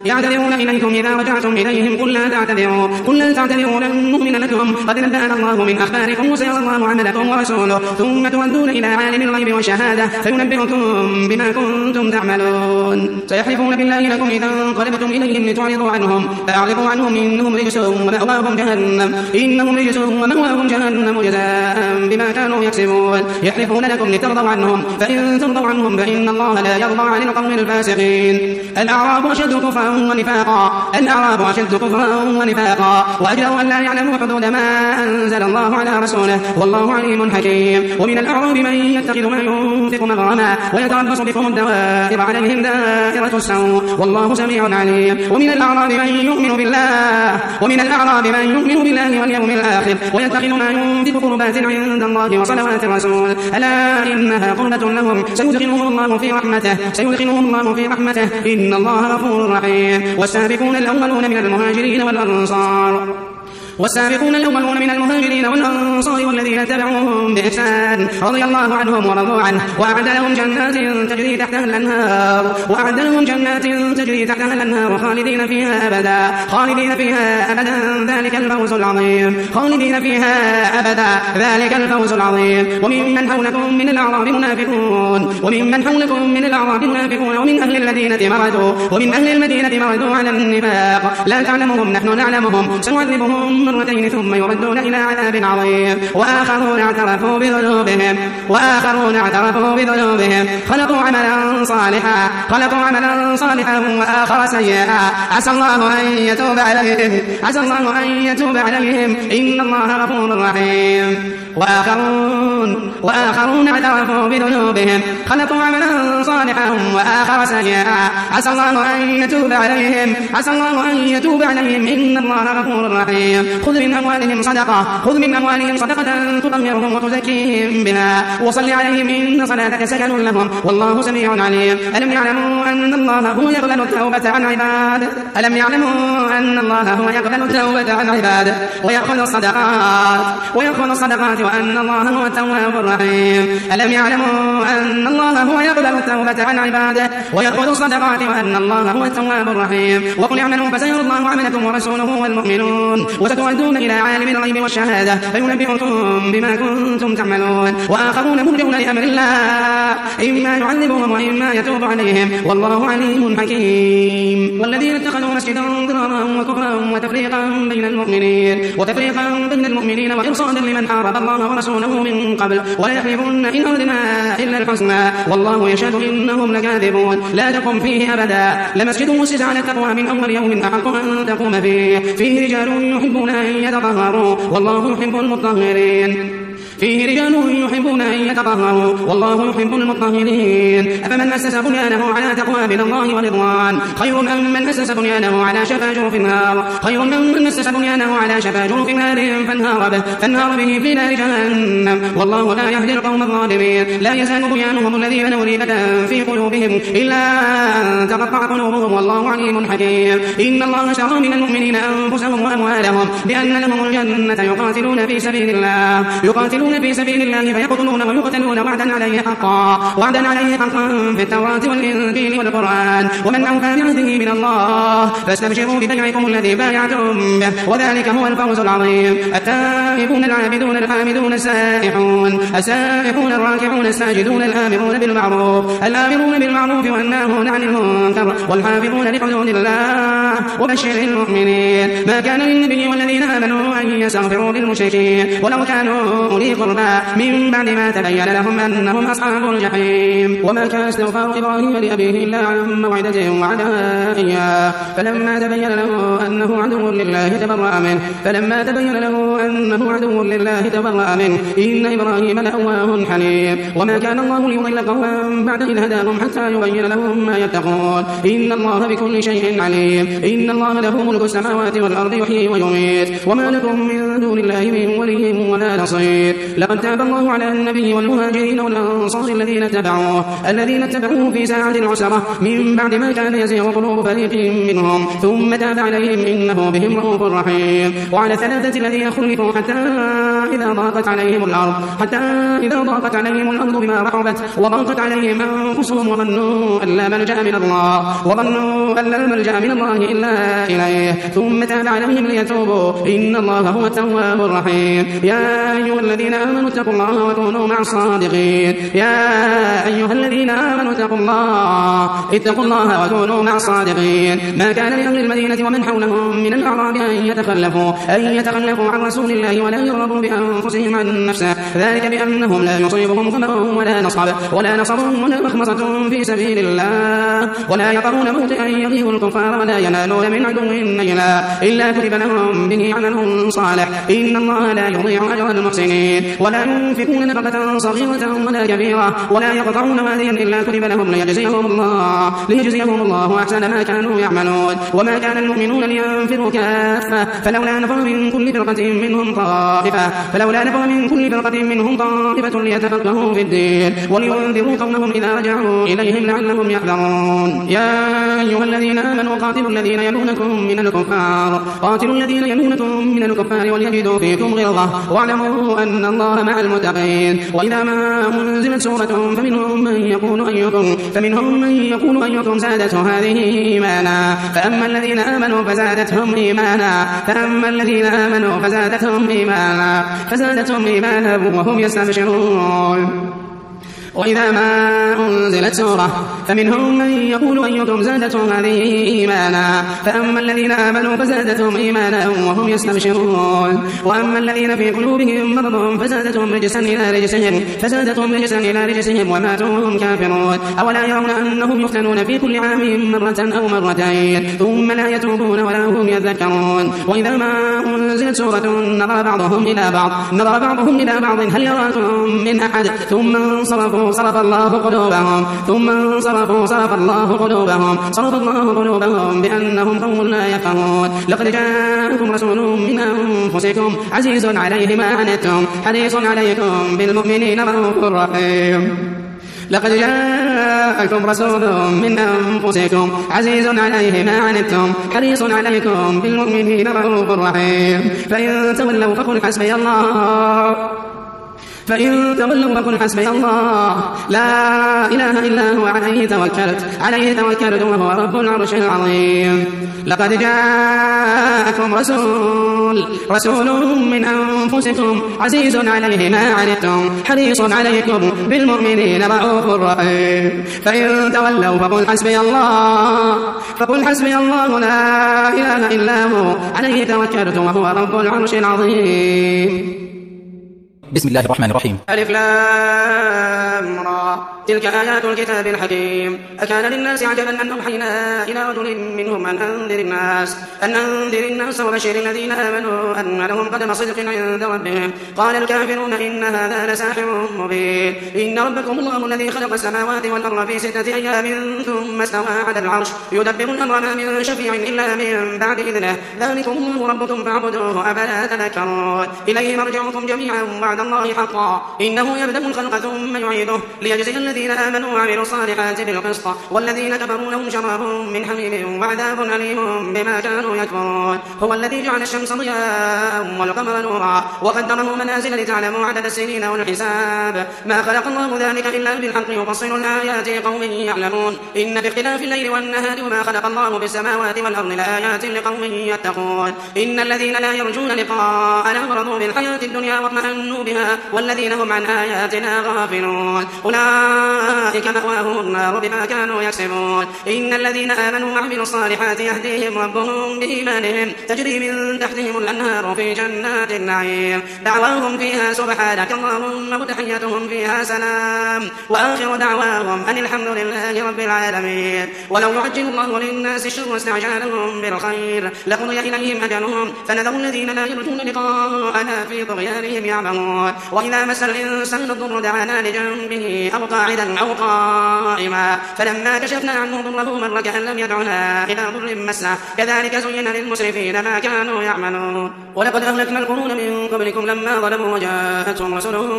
يعتذرون إليكم إذا رجعتم إليهم قل لا تعتذروا لن نؤمن لكم قد نبأنا الله من أخباركم وسيرى الله عملكم ورسوله ثم تردون إلى عالم الغيب والشهادة فينبئكم بما كنتم تعملون. سيحلفون بالله لكم إذا انقلبتم إليهم لتعرضوا عنهم فأعرضوا عنهم إنهم رجس ومأواهم جهنم جزاء بما كانوا يكسبون. يحلفون لكم لترضوا عنهم فإن ترضوا عنهم فإن الله لا يرضى عن القوم الفاسقين. الأعراب أشد كفرا ونفاقا وأجدروا أن لا يعلموا حدود ما أنزل الله على رسوله والله عليم حكيم. ومن الأعراب من يتخذ ما ينفق مغرما ويتربص بكم الدوائر عليهم دائرة السوء والله سميع عليم. ومن الأعراب من يؤمن بالله واليوم الآخر ويتخذ ما ينفق قربات عند الله وصلوات الرسول ألا إنها قربة لهم سيدخلهم الله في رحمته إن الله غفور رحيم. والسابقون الأولون من المهاجرين والأنصار والذين اتبعوهم بإحسان رضي الله عنهم ورضوا عنه وأعد لهم جنات تجري تحتها الأنهار خالدين فيها أبدا ذلك الفوز العظيم. وممن حولكم من الأعراب منافقون ومن أهل المدينة مردوا على النفاق لا تعلمهم نحن نعلمهم سنعذبهم مرتين ثم يردون إلى عذاب عظيم. وآخرون اعترفوا بذنوبهم خلقوا عملا صالحا وآخر سيئا عسى الله أن يتوب عليهم إن الله غفور رحيم. وآخرون اعترفوا بذنوبهم خلقوا عملا صالحا وآخر سيئا عسى الله أن يتوب عليهم إن الله غفور رحيم. خذ من أموالهم صدقة تطهرهم وتزكيهم بها وصل عليهم إن صلاتك سكن لهم والله سميع عليم. ألم يعلموا أن الله هو يقبل التوبة عن عباده ويأخذ الصدقات وأن الله هو التواب الرحيم. ألم يعلموا أن الله هو يقبل التوبة عن عباده ويأخذ الصدقات وأن الله هو التواب الرحيم. وقل اعملوا فسيرى الله عملكم ورسوله والمؤمنون وستردون إلى عالم الغيب والشهادة فينبئكم بما كنتم تعملون. وآخرون مرجون لأمر الله إما يعذبهم وإما يتوب عليهم والله عليم حكيم. والذين اتخذوا مسجدا ضرارا وكفرا وتفريقا بين المؤمنين وإرصادا لمن حارب الله ورسوله من قبل ويحلفون إن أردنا إلا الحسنى والله يشهد إنهم لكاذبون. لا تقم فيه أبدا لمسجد أسس على التقوى من أول يوم أحق أن تقوم فيه رجال يحبون أن يتطهروا والله يحب المطهرين. أفمن أسس بنيانه على تقوى من الله ورضوان خير من أسس بنيانه على شفا جرف نار فانهار به في نار جهنم والله لا يهدي القوم الظالمين. لا يزال بنيانهم الذي بنوا ريبة في قلوبهم إلا أن تقطع قلوبهم والله عليم حكيم. إن الله اشترى من المؤمنين أنفسهم وأموالهم بأن لهم الجنة يقاتلون في سبيل الله فيقتلون ويقتلون وعدا عليه حقا في التوراة والإنجيل والقرآن ومن أوفى بعهده من الله فاستبشروا ببيعكم الذي بايعتم به وذلك هو الفوز العظيم. التائبون العابدون الحامدون السائحون الراكعون الساجدون الآمرون بالمعروف والناهون عن المنكر والحافظون لحدود الله وبشر المؤمنين. ما كان للنبي والذين آمنوا أن يستغفروا للمشركين ولو كانوا أولي قربى من بعد ما تبين لهم أنهم أصحاب الجحيم. وما كان استغفار إبراهيم لأبيه إلا عن موعدة وعدها إياه فلما تبين له أنه عدو لله تبرأ منه إن إبراهيم لأواه حليم. وما كان الله ليضل قوما بعد إذ هداهم حتى يبين لهم ما يتقون إن الله بكل شيء عليم. إن الله له ملك السماوات والأرض يحيي ويميت وما لكم من دون الله من ولي ولا نصير. لقد تاب الله على النبي والمهاجرين والأنصار الذين اتبعوه في ساعة العسرة من بعد ما كان يزيغ قلوب فريق منهم ثم تاب عليهم إنه بهم رؤوف رحيم. وعلى الثلاثة الذين خلفوا حتى إذا ضاقت عليهم الأرض بما رحبت وضاقت عليهم أنفسهم وظنوا أن لا ملجأ من الله إلا إليه ثم تاب عليهم ليتوبوا إن الله هو التواب الرحيم. يا أيها الذين آمنوا اتقوا الله وكونوا مع الصادقين. ما كان لأهل المدينة ومن حولهم من الأعراب أن يتخلفوا عن رسول الله ولا يرغبوا بأنفسهم عن نفسه ذلك بأنهم لا يصيبهم ظمأ ولا نصب ولا مخمصة في سبيل الله ولا يطرون موطئا يغيظ الكفار ولا ينالون من عدو نيلا إلا كتب لهم به عمل صالح إن الله لا يضيع أجر المحسنين. ولا ينفقون نفقة صغيرة ولا كبيرة ولا يقطعون واديا إلا كتب لهم ليجزيهم الله أحسن ما كانوا يعملون. وما كان المؤمنون لينفروا كافة فلولا نفر من كل فرقة منهم طائفة ليتفقهوا في الدين ولينذروا قومهم إذا رجعوا إليهم لعلهم يحذرون. يا أيها الذين آمنوا قاتلوا الذين يلونكم من الكفار وليجدوا فيكم غلظة واعلموا أن الله مع المتقين. وإذا ما أنزلت سورة فمنهم من يقول أيكم زادته هذه إيمانا فأما الذين آمنوا فزادتهم إيمانا وهم يستبشرون. وإذا ما أنزلت سورة فمنهم من يقول أيكم زادته هذه إيمانا فأما الذين آمنوا فزادتهم إيمانا وهم يستبشرون. وأما الذين في قلوبهم مرض فزادتهم رجسا إلى رجسهم وماتوا وهم كافرون. أولا يرون أنهم يفتنون في كل عام مرة أو مرتين ثم لا يتوبون ولا هم يذكرون. وإذا ما أنزلت سورة نظر بعضهم إلى بعض هل يراكم من أحد ثم صرف الله قلوبهم بأنهم قوم لا يفقهون. لقد جاءكم رسول من أنفسكم عزيز عليه ما عنتم حريص عليكم بالمؤمنين رؤوف رحيم. لقد جاءكم رسول من أنفسكم عزيز عليه ما عنتم حريص عليكم بالمؤمنين رؤوف رحيم. فإن تولوا فقل حسبي الله لا إله إلا هو عليه توكلت وهو رب العرش العظيم. لقد جاءكم رسول من أنفسكم عزيز عليه ما عنتم حريص عليكم بالمؤمنين رؤوف رحيم. فإن تولوا فقل حسبي الله لا إله إلا هو عليه توكلت وهو رب العرش العظيم. بسم الله الرحمن الرحيم. ألف لام را تلك آيات الكتاب الحكيم. أكان للناس عجبا أن أوحينا إلى رجل منهم أن أنذر الناس وبشر الذين آمنوا أن لهم قدم صدق عند ربهم. قال الكافرون إن هذا لساحر مبين. إن ربكم الله الذي خلق السماوات والأرض في 6 أيام ثم استوى على العرش يدبر الأمر ما من شفيع إلا من بعد إذنه ذلكم الله ربكم فاعبدوه أفلا تذكرون. إليه مرجعكم جميعا وعد الله حقا إنه يبدأ الخلق ثم يعيده ليجزي الذين آمنوا وعملوا الصالحات بالقسط والذين كفروا لهم شراب من حميم وعذاب أليم بما كانوا يكفرون. هو الذي جعل الشمس ضياء والقمر نورا وقدره منازل لتعلموا عدد السنين والحساب ما خلق الله ذلك إلا بالحق يفصل الآيات لقوم يعلمون. إن في اختلاف الليل والنهار وما خلق الله في السماوات والأرض لآيات لقوم يتقون. إن الذين لا يرجون لقاءنا ورضوا بالحياة الدنيا واطمأنوا بها والذين هم عن آياتنا غافلون أولئك مأواهم النار بما كانوا يكسبون. إن الذين آمنوا وعملوا الصالحات يهديهم ربهم بإيمانهم تجري من تحتهم الأنهار في جنات النعيم دعواهم فيها سبحانك اللهم وتحيتهم فيها سلام وآخر دعواهم أن الحمد لله رب العالمين. ولو يعجل الله للناس الشر واستعجالهم بالخير لقضي إليهم أجلهم فنذر الذين لا يرجون لقاءنا في طغيانهم يعمهون. وإذا مس الإنسان الضر دعانا لجنبه أو قاعدا قاعدا أو قائما فلما كشفنا عنه ضره مر كأن لم يدعنا إلى ضر مسه كذلك زين للمسرفين ما كانوا يعملون ولقد أهلكنا القرون من قبلكم لما ظلموا وجاءتهم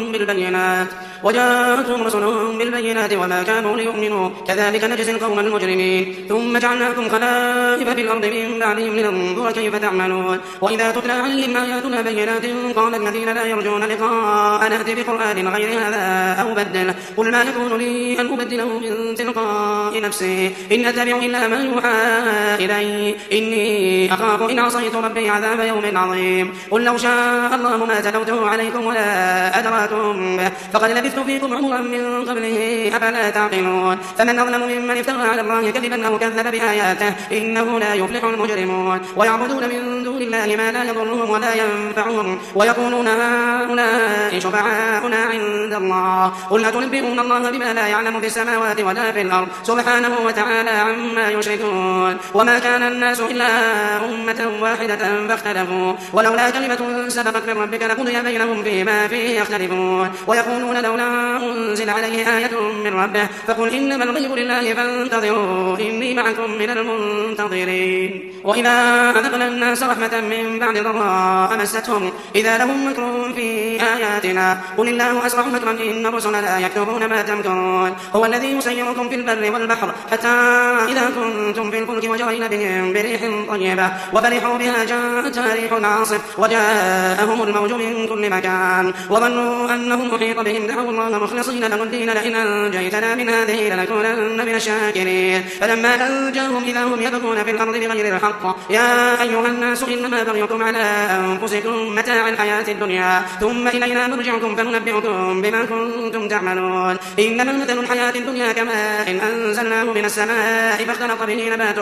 رسلهم بالبينات وما كانوا ليؤمنوا كذلك نجزي القوم المجرمين ثم جعلناكم خلائف في الأرض من بعدهم لننظر كيف تعملون وإذا تتلى عليهم آياتنا بينات قال الذين لا يرجون لقاء نأتي بقرآن غير هذا أو بدله قل ما يكون لي أن أبدله من تلقاء نفسي إن أتبع إلا ما يوحى إلي إني أخاف إن عصيت ربي عذاب يوم عظيم قل لو شاء الله ما تلوته عليكم ولا أدراكم به فقد لبثت فيكم عمرا من قبله أفلا تعقلون فمن أظلم ممن افترى على الله كذبا أو كذب بآياته إنه لا يفلح المجرمون ويعبدون من دون الله ما لا يضرهم ولا ينفعهم ويقولون هؤلاء شفعاؤنا عند الله قل أتنبئون الله بما لا يعلم في السماوات ولا في الأرض سبحانه وتعالى عما يشركون وما كان الناس إلا أمة واحدة فاختلفوا ولولا كلمة سبقت من ربك لقضي بينهم فيما فيه يختلفون ويقولون لولا أنزل عليه آية من ربه فقل إنما الغيب لله فانتظروا إني معكم من المنتظرين وإذا أذقنا الناس رحمة من بعد ضراء مستهم إذا لهم مكر في آياتنا قل الله أسرع مكرا إن الرسل لا يكتبون ما تمكرون هو الذي يسيركم في البر والبحر حتى إذا كنتم في الفلك وجرين بهم بريح طيبة وفرحوا بها جاءتها ريح عاصف وجاءهم الموج من كل مكان وظنوا أنهم محيط بهم دعوا الله مخلصين له الدين لئن أنجيتنا من هذه لنكونن من الشاكرين فلما أنجاهم إذا هم يبغون في الأرض بغير الحق يا أيها الناس إنما بغيكم على أنفسكم متاع الحياة الدنيا ثم إلينا مرجعكم فننبئكم بما كنتم تعملون إنما مثل الحياة الدنيا كماء إن أنزلناه من السماء فاختلط به نبات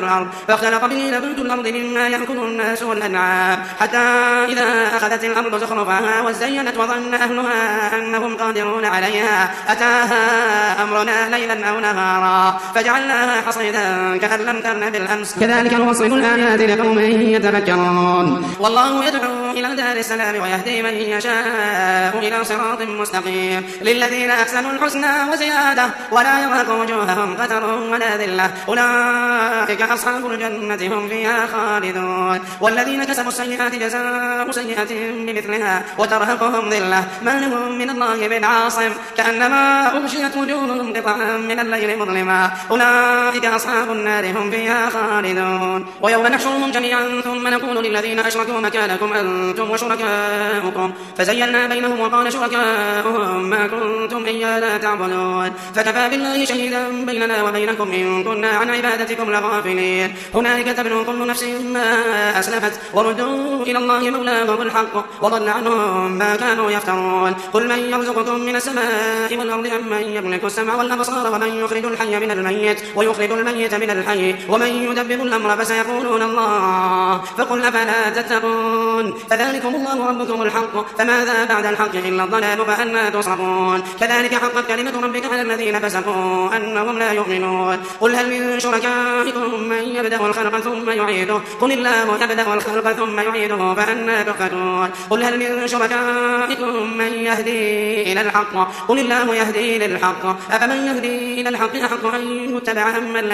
الأرض مما يأكل الناس والأنعام حتى إذا أخذت الأرض زخرفها وزينت وظن أهلها أنهم قادرون عليها أتاها أمرنا ليلا أو نهارا فجعلناها حصيدا كأن لم تغن بالأمس كذلك نفصل الآيات لقوم يتفكرون والله يدعو إلى دار السلام ويهدي من يشاء إلى صراط مستقيم للذين أحسنوا الحسنى وزيادة ولا يرهق وجوههم قتر ولا ذلة أولئك أصحاب الجنة هم فيها خالدون والذين كسبوا السيئات جزاء سيئة بمثلها وترهقهم ذلة ما لهم من الله من عاصم كأنما أغشيت وجوههم قطعا من الليل مظلما أولئك أصحاب النار هم فيها خالدون ويوم نحشرهم جميعا ثم نقول للذين أشركوا مكانكم أنتم وشركاؤكم فزيلنا بينهم وقال شركاؤهم ما كنتم إيانا تعبدون فكفى بالله شهيدا بيننا وبينكم إن كنا عن عبادتكم لغافلين هنالك تبلو كل نفس ما أسلفت وردوا إلى الله مولاهم الحق وضل عنهم ما كانوا يفترون قل من يرزقكم من السماء والأرض أم من يملك السمع والأبصار ومن يخرج الحي من الميت ويخرج الميت من الحي ومن يدبر الأمر فسيقولون الله فقل أفلا تتقون فذلكم الله ربكم الحق فماذا بعد الحق إلا الضلال فأنا تصرفون كذلك حقت كلمة ربك على الذين فسقوا أنهم لا يؤمنون قل هل من شركائكم من يبدأ الخلق ثم يعيده قل الله يبدأ الخلق ثم يعيده فأنا تؤفكون قل هل من شركائكم من يهدي إلى الحق قل الله يهدي للحق أفمن يهدي إلى الحق أحق أن يتبع أمن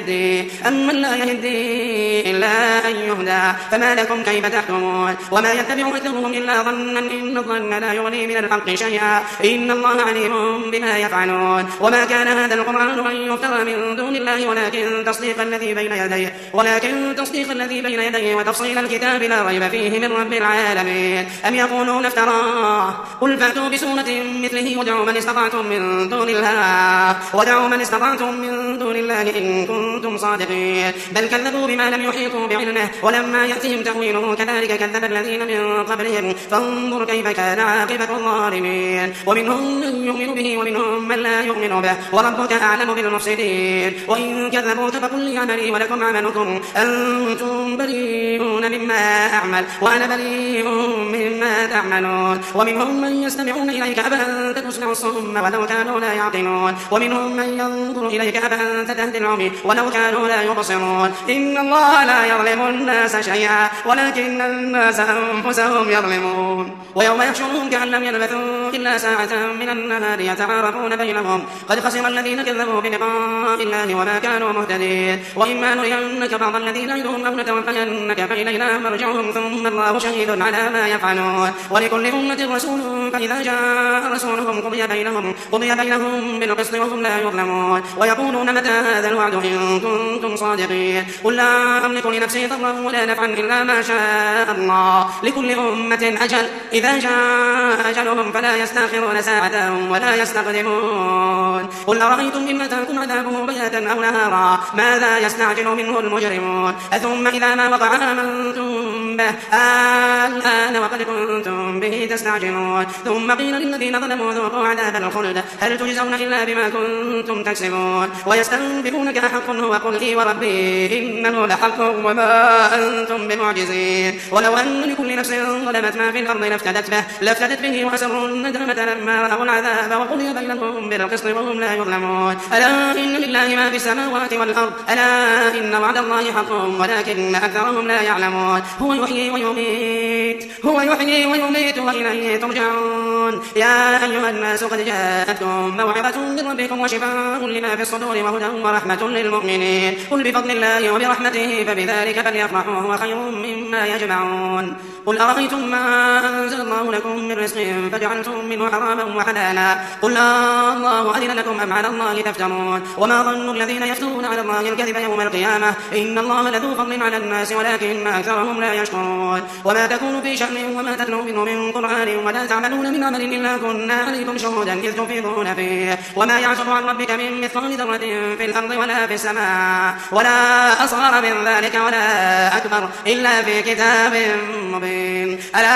لا يهدي إلا أن يهدى فما لكم كيف تحكمون وما يتبع أكثرهم إلا ظنا إن الظن لا يغني من الحق شيئا إن الله عليم بما يفعلون وما كان هذا القرآن أن يفترى من دون الله ولكن تصديق الذي بين يديه وتفصيل الكتاب لا ريب فيه من رب العالمين أم يقولون افتراه قل فأتوا بسورة مثله ودعوا من استطعتم من دون الله إن كنتم صادقين بل كذبوا بما لم يحيطوا بعلمه ولما يأتهم تأويله كذلك كذب الذين من قبلهم فانظر كيف كان عاقبة الظالمين ومنهم من يؤمن به ومنهم من لا يؤمن به وربك أعلم بالمفسدين وإن كذبوك فقل لي عملي ولكم عملكم أنتم بريئون مما أعمل وأنا بريء مما تعملون ومنهم من يستمعون إليك أفأنت تسمع الصم ولو كانوا لا يعقلون ومنهم من ينظر إليك أفأنت تهدي العمي ولو كانوا لا يبصرون إن الله لا يظلم الناس شيئا ولكن الناس أنفسهم يظلمون ويوم يحشرهم كأن لم يلبثوا إلا ساعة من النهار يتعارفون بينهم قد خسر الذين كذبوا بلقاء الله وما كانوا مهتدين وإما نرينك بعض الذين نعدهم أو نتوفينك فإلينا مرجعهم ثم الله شهيد على ما يفعلون ولكل أمة رسول فإذا جاء رسولهم قضي بينهم بالقسط وهم لا يظلمون ويقولون متى هذا الوعد إن كنتم صادقين قل لا أملك لنفسي ضرا ولا نفعا إلا ما شاء الله لكل أمة أجل إذا جاء أجلهم فلا يستأخرون ساعة ولا يستقدمون قل أرأيتم إن أتاكم عذابه بياتا أو نهارا ماذا يستعجل منه المجرمون ثم إذا ما وقع آمنتم به الآن وقد كنتم به تستعجلون ثم قيل للذين ظلموا ذوقوا عذاب الخلد هل تجزون إلا بما كنتم تكسبون ويستنبئونك أحق هو قل لي وربي إنه لحق وما أنتم بمعجزين ولو أن لكل نفس ظلمت ما في الأرض لافتدت به وأسروا الندامة لما رأوا العذاب وقضي بينهم بالقسط وهم لا يظلمون ألا إن لله ما في السماوات والأرض ألا إن وعد الله حق ولكن أكثرهم لا يعلمون هو يحيي ويميت وإليه ترجعون يا أيها الناس قد جاءتكم موعظة من ربكم وشفاء لما في الصدور وهدى ورحمة للمؤمنين قل بفضل الله وبرحمته فبذلك فليفرحوا هو خير مما يجمعون قل أرأيتم ما أنزل الله لكم من رزق فجعلتم منه حراما وحلالا قل الله أذن لكم أم على الله تفترون وما ظن الذين يفترون على الله الكذب يوم القيامة إن الله لذو فضل على الناس ولكن أكثرهم لا يشكرون وما تكون في شأن وما تتلو منه من قرآن ولا تعملون من عمل إلا كنا عليكم شهودا إذ تفيضون فيه وما يعزب عن ربك من مثقال ذرة في الأرض ولا في السماء ولا أصغر من ذلك ولا أكبر إلا في كتاب مبين ألا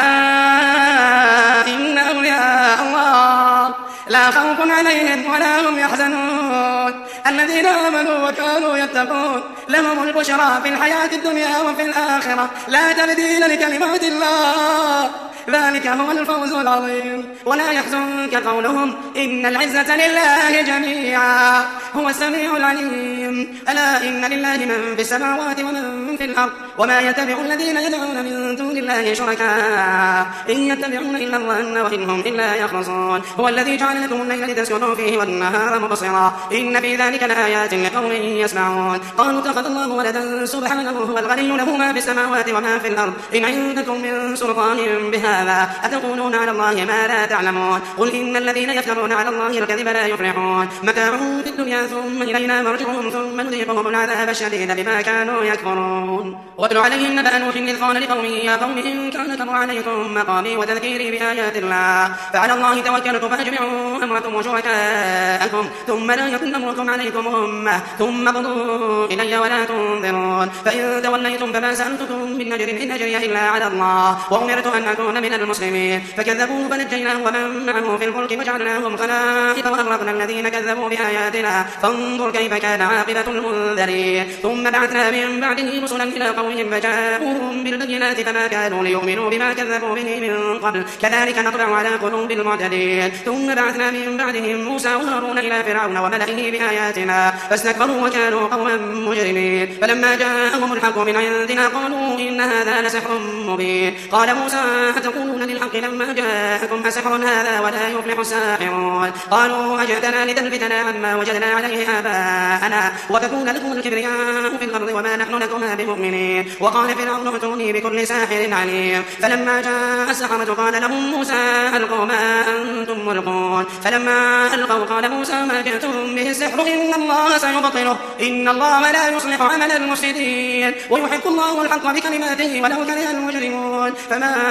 إن أولياء الله لا خوف عليهم ولا هم يحزنون الذين آمنوا وكانوا يتقون لهم البشرى في الحياة الدنيا وفي الآخرة لا تبديل لكلمات الله ذلك هو الفوز العظيم ولا يحزنك قولهم إن العزة لله جميعا هو السميع العليم ألا إن لله من في السماوات ومن في الأرض وما يتبع الذين يدعون من دون الله شركاء إن يتبعون إلا الظن وإنهم إلا يخرصون هو الذي جعل لكم الليل لتسكنوا فيه والنهار مبصرا إن في ذلك لآيات لقوم يسمعون قالوا اتخذ الله ولدا سبحانه هو الغني له ما في السماوات وما في الأرض إن عندكم من سلطان بهذا أتقولون على الله ما لا تعلمون قل إن الذين يفترون على الله الكذب لا يفلحون متاع في الدنيا ثم إلينا مرجعهم ثم نذيقهم العذاب الشديد بما كانوا يكفرون واتل عليهم نبأ نوح إذ قال لقومه يا قوم إن كان كبر عليكم مقامي وتذكيري بآيات الله فعلى الله توكلت فأجمعوا أمركم وشركاءكم ثم لا يكن أمركم عليكم أمة ثم قضوا إلي ولا تنظرون فإن توليتم فما سألتكم من أجر إن أجري إلا على الله وأمرت أن أكون من المسلمين فكذبوه فنجيناه ومن معه في الفلك وجعلناهم خلائف وأغرقنا الذين كذبوا بآياتنا فانظر كيف كان عاقبة المنذرين ثم بعثنا من بعده رسلا إلى قومهم فجاءوهم بالبينات فما كانوا ليؤمنوا بما كذبوا به من قبل كذلك نطبع على قلوب المعتدين ثم بعثنا من بعدهم موسى وهارون إلى فرعون وملئه بآياتنا فاستكبروا وكانوا قوما مجرمين فلما جاءهم الحق من عندنا قالوا إن هذا لسحر مبين قال موسى أتقولون للحق لما جاءكم أسحر هذا ولا يفلح الساحرون قالوا أجئتنا لتلفتنا عما وجدنا عليه آباءنا وتكون لكم الكبرياء في الأرض وما نحن لكما بمؤمنين وقال فرعون ائتوني بكل ساحر عليم فلما جاء السحرة قال لهم موسى ألقوا ما أنتم ملقون فلما ألقوا قال موسى ما جئتم به السحر إن الله سيبطله إن الله لا يصلح عمل المفسدين ويحق الله الحق بكلماته ولو كره المجرمون فما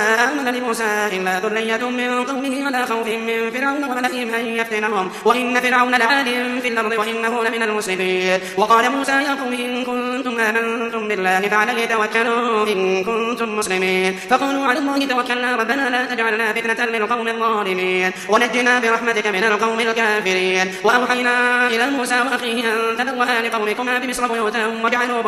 آمن لموسى إلا ذرية من قومه على خوف من فرعون وملئهم أن يفتنهم وإن فرعون لعال في الأرض وإنه لمن المسرفين. وقال موسى يا قوم إن كنتم آمنتم بالله فعليه توكلوا إن كنتم مسلمين. فقالوا على الله توكلنا ربنا لا تجعلنا فتنة للقوم الظالمين ونجنا برحمتك من القوم الكافرين. وأوحينا إلى موسى وأخيه أن تبوأ لقومكما بمصر بيوتا واجعلوا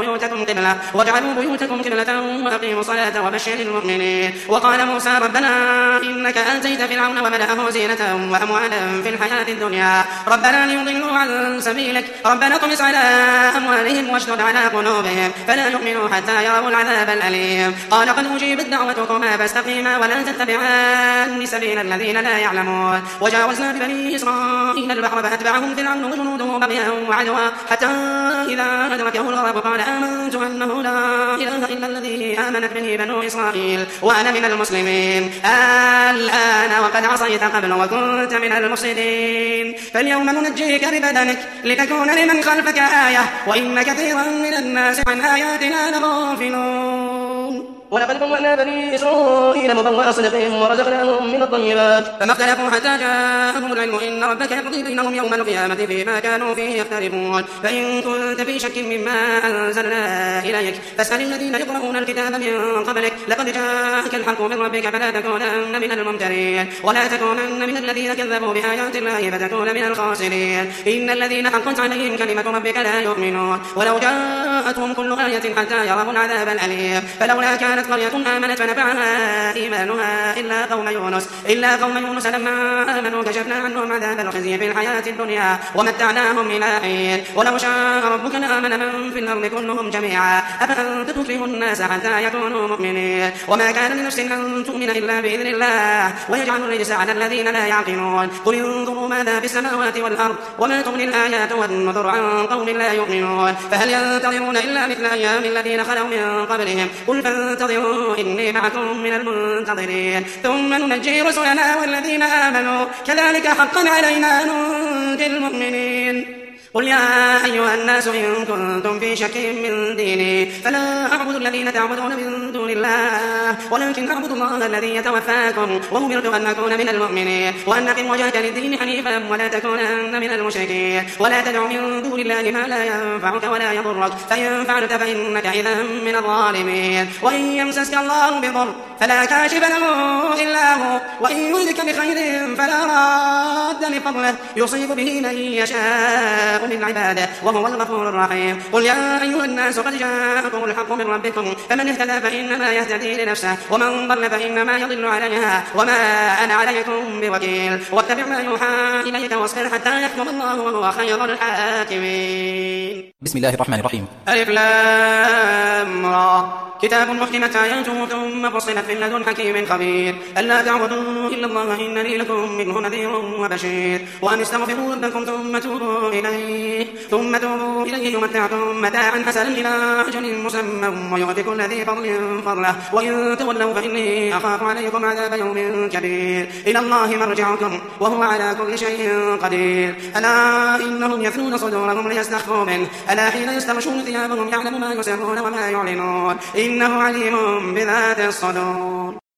بيوتكم قبلة وأقيموا الصلاة وبشر المؤمنين. وقال موسى ربنا إنك آتيت فرعون وملأه زينة وأموالا في الحياة الدنيا ربنا ليضلوا عن سبيلك ربنا اطمس على أموالهم واشدد على قلوبهم فلا يؤمنوا حتى يروا العذاب الأليم. قال قد أجيبت دعوتكما فاستقيما ولا تتبعان سبيل الذين لا يعلمون. وجاوزنا ببني إسرائيل البحر فأتبعهم فرعون وجنوده بغيا وعدوا حتى إذا أدركه الغرق قال آمنت أنه لا إله إلا الذي آمنت به بنو إسرائيل وأنا من المسلمين. الآن وقد عصيت قبل وكنت من المفسدين فاليوم ننجيك ببدنك لتكون لمن خلفك آية وإن كثيرا من الناس عن آياتنا لغافلون. ولقد بوأنا بني إسرائيل مبوأ صدق ورزقناهم من الطيبات فما اختلفوا حتى جاءهم العلم إن ربك يقضي بينهم يوم القيامة فيما كانوا فيه يختلفون. فإن كنت في شك مما أنزلنا إليك فاسأل الذين يقرؤون الكتاب من قبلك لقد جاءك الحق من ربك فلا تكونن من الممترين ولا تكونن من الذين كذبوا بآيات الله فتكون من الخاسرين. إن الذين حقت عليهم كلمة ربك لا يؤمنون ولو جاءتهم كل آية حتى يروا العذاب الأليم. فلولا كانت قرية آمنت فنفعها إيمانها إلا قوم يونس لما آمنوا كشفنا عنهم عذاب الخزي في الحياة الدنيا ومتعناهم إلى حين. ولو شاء ربك لآمن من في الأرض كلهم جميعا أفأنت تكره الناس حتى يكونوا مؤمنين. وما كان لنفس أن تؤمن إلا بإذن الله ويجعل الرجس على الذين لا يعقلون. قل انظروا ماذا في السماوات والأرض وما تغني الآيات والنذر عن قوم لا يؤمنون. فهل ينتظرون إلا مثل أيام الذين خلوا من قبلهم قل فانتظروا إني معكم من المنتظرين ثم ننجي رسلنا والذين آمنوا كذلك حقا علينا ننجي المؤمنين. قل يا أيها الناس إن كنتم في شك من ديني فلا أعبد الذين تعبدون من دون الله ولكن أعبد الله الذي يتوفاكم وأمرت أن أكون من المؤمنين وأن أقم وجهك للدين حنيفا ولا تكونن من المشركين ولا تدع من دون الله ما لا ينفعك ولا يضرك فإن فعلت فإنك إذا من الظالمين. وإن يمسسك الله بضر فلا كاشف له إلا هو وإن يردك بخير فلا راد لفضله يصيب به من يشاء من عباده وهو الغفور الرحيم. قل يا أيها الناس قد جاءكم الحق من ربكم فمن اهتدى فإنما يهتدي لنفسه ومن ضل فإنما يضل عليها وما أنا عليكم بوكيل. واتبع ما يوحى إليك واصبر حتى يحكم الله وهو خير الحاكمين. بسم الله الرحمن الرحيم. ألف لام را كتاب محكمت آياته ثم فصلت من لدن حكيم خبير ألا تعبدوا إلا الله إنني لكم منه نذير وبشير. وأن استغفروا ربكم ثم توبوا إليه يمتعكم متاعا حسنا إلى أجل مسمى ويؤتي كل ذي فضل فضله وإن تولوا فإني أخاف عليكم عذاب يوم كبير. إلى الله مرجعكم وهو على كل شيء قدير. ألا إنهم يثنون صدورهم ليستخفوا منه ألا حين يستغشون ثيابهم يعلم ما يسرون وما يعلنون إنه عليم بذات الصدور.